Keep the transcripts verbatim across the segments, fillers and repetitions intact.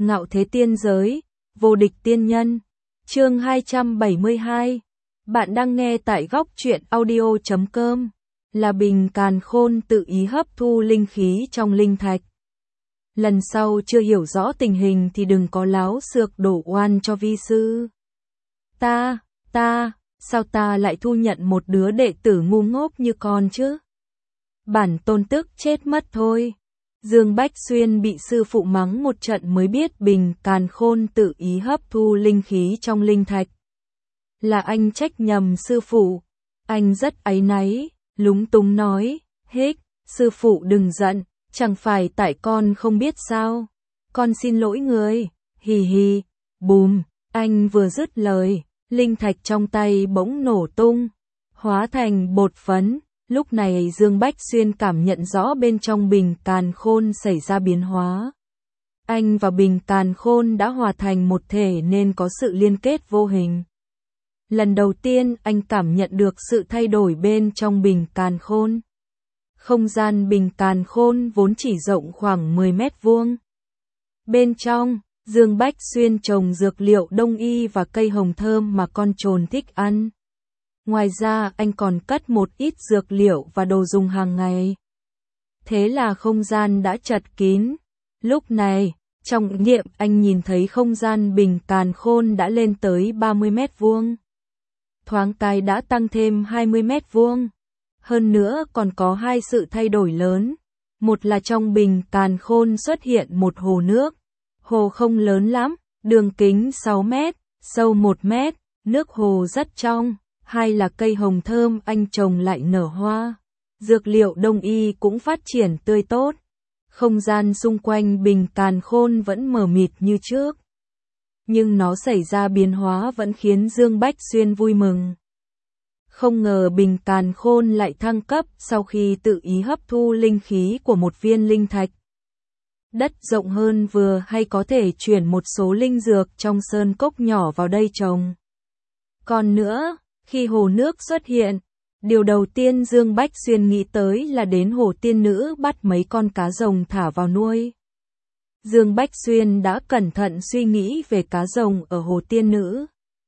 Ngạo thế tiên giới, vô địch tiên nhân. Chương hai trăm bảy mươi hai. Bạn đang nghe tại góc truyện audio chấm com. Là Bình Càn Khôn tự ý hấp thu linh khí trong linh thạch. Lần sau chưa hiểu rõ tình hình thì đừng có láo xược đổ oan cho vi sư. Ta, ta, sao ta lại thu nhận một đứa đệ tử ngu ngốc như con chứ? Bản tôn tức chết mất thôi. Dương Bách Xuyên bị sư phụ mắng một trận mới biết Bình Càn Khôn tự ý hấp thu linh khí trong linh thạch. Là anh trách nhầm sư phụ. Anh rất áy náy, lúng túng nói, hích, sư phụ đừng giận, chẳng phải tại con không biết sao. Con xin lỗi người, hì hì, bùm, anh vừa dứt lời, linh thạch trong tay bỗng nổ tung, hóa thành bột phấn. Lúc này Dương Bách Xuyên cảm nhận rõ bên trong Bình Càn Khôn xảy ra biến hóa. Anh và Bình Càn Khôn đã hòa thành một thể nên có sự liên kết vô hình. Lần đầu tiên anh cảm nhận được sự thay đổi bên trong Bình Càn Khôn. Không gian Bình Càn Khôn vốn chỉ rộng khoảng mười mét vuông. Bên trong, Dương Bách Xuyên trồng dược liệu đông y và cây hồng thơm mà con trồn thích ăn. Ngoài ra anh còn cất một ít dược liệu và đồ dùng hàng ngày. Thế là không gian đã chật kín. Lúc này, trong niệm anh nhìn thấy không gian Bình Càn Khôn đã lên tới ba mươi mét vuông. Thoáng cái đã tăng thêm hai mươi mét vuông. Hơn nữa còn có hai sự thay đổi lớn. Một là trong Bình Càn Khôn xuất hiện một hồ nước. Hồ không lớn lắm, đường kính sáu mét, sâu một mét, nước hồ rất trong. Hai là cây hồng thơm anh trồng lại nở hoa. Dược liệu đông y cũng phát triển tươi tốt. Không gian xung quanh Bình Càn Khôn vẫn mờ mịt như trước. Nhưng nó xảy ra biến hóa vẫn khiến Dương Bách Xuyên vui mừng. Không ngờ Bình Càn Khôn lại thăng cấp sau khi tự ý hấp thu linh khí của một viên linh thạch. Đất rộng hơn vừa hay có thể chuyển một số linh dược trong sơn cốc nhỏ vào đây trồng. Còn nữa, khi hồ nước xuất hiện, điều đầu tiên Dương Bách Xuyên nghĩ tới là đến hồ tiên nữ bắt mấy con cá rồng thả vào nuôi. Dương Bách Xuyên đã cẩn thận suy nghĩ về cá rồng ở hồ tiên nữ.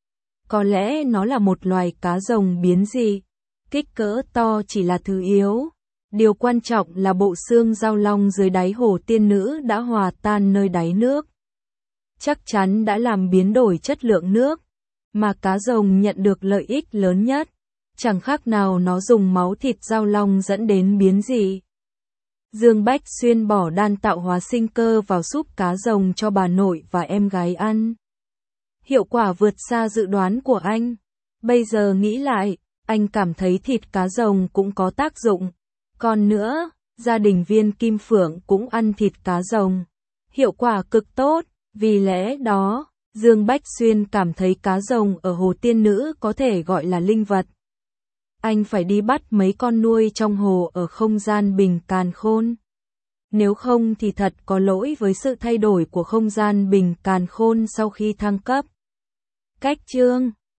Có lẽ nó là một loài cá rồng biến dị, kích cỡ to chỉ là thứ yếu. Điều quan trọng là bộ xương giao long dưới đáy hồ tiên nữ đã hòa tan nơi đáy nước. Chắc chắn đã làm biến đổi chất lượng nước. Mà cá rồng nhận được lợi ích lớn nhất, chẳng khác nào nó dùng máu thịt giao long dẫn đến biến dị. Dương Bách Xuyên bỏ đan tạo hóa sinh cơ vào súp cá rồng cho bà nội và em gái ăn. Hiệu quả vượt xa dự đoán của anh. Bây giờ nghĩ lại, anh cảm thấy thịt cá rồng cũng có tác dụng. Còn nữa, gia đình Viên Kim Phượng cũng ăn thịt cá rồng. Hiệu quả cực tốt, vì lẽ đó, Dương Bách Xuyên cảm thấy cá rồng ở hồ tiên nữ có thể gọi là linh vật. Anh phải đi bắt mấy con nuôi trong hồ ở không gian Bình Càn Khôn. Nếu không thì thật có lỗi với sự thay đổi của không gian Bình Càn Khôn sau khi thăng cấp. Cách chương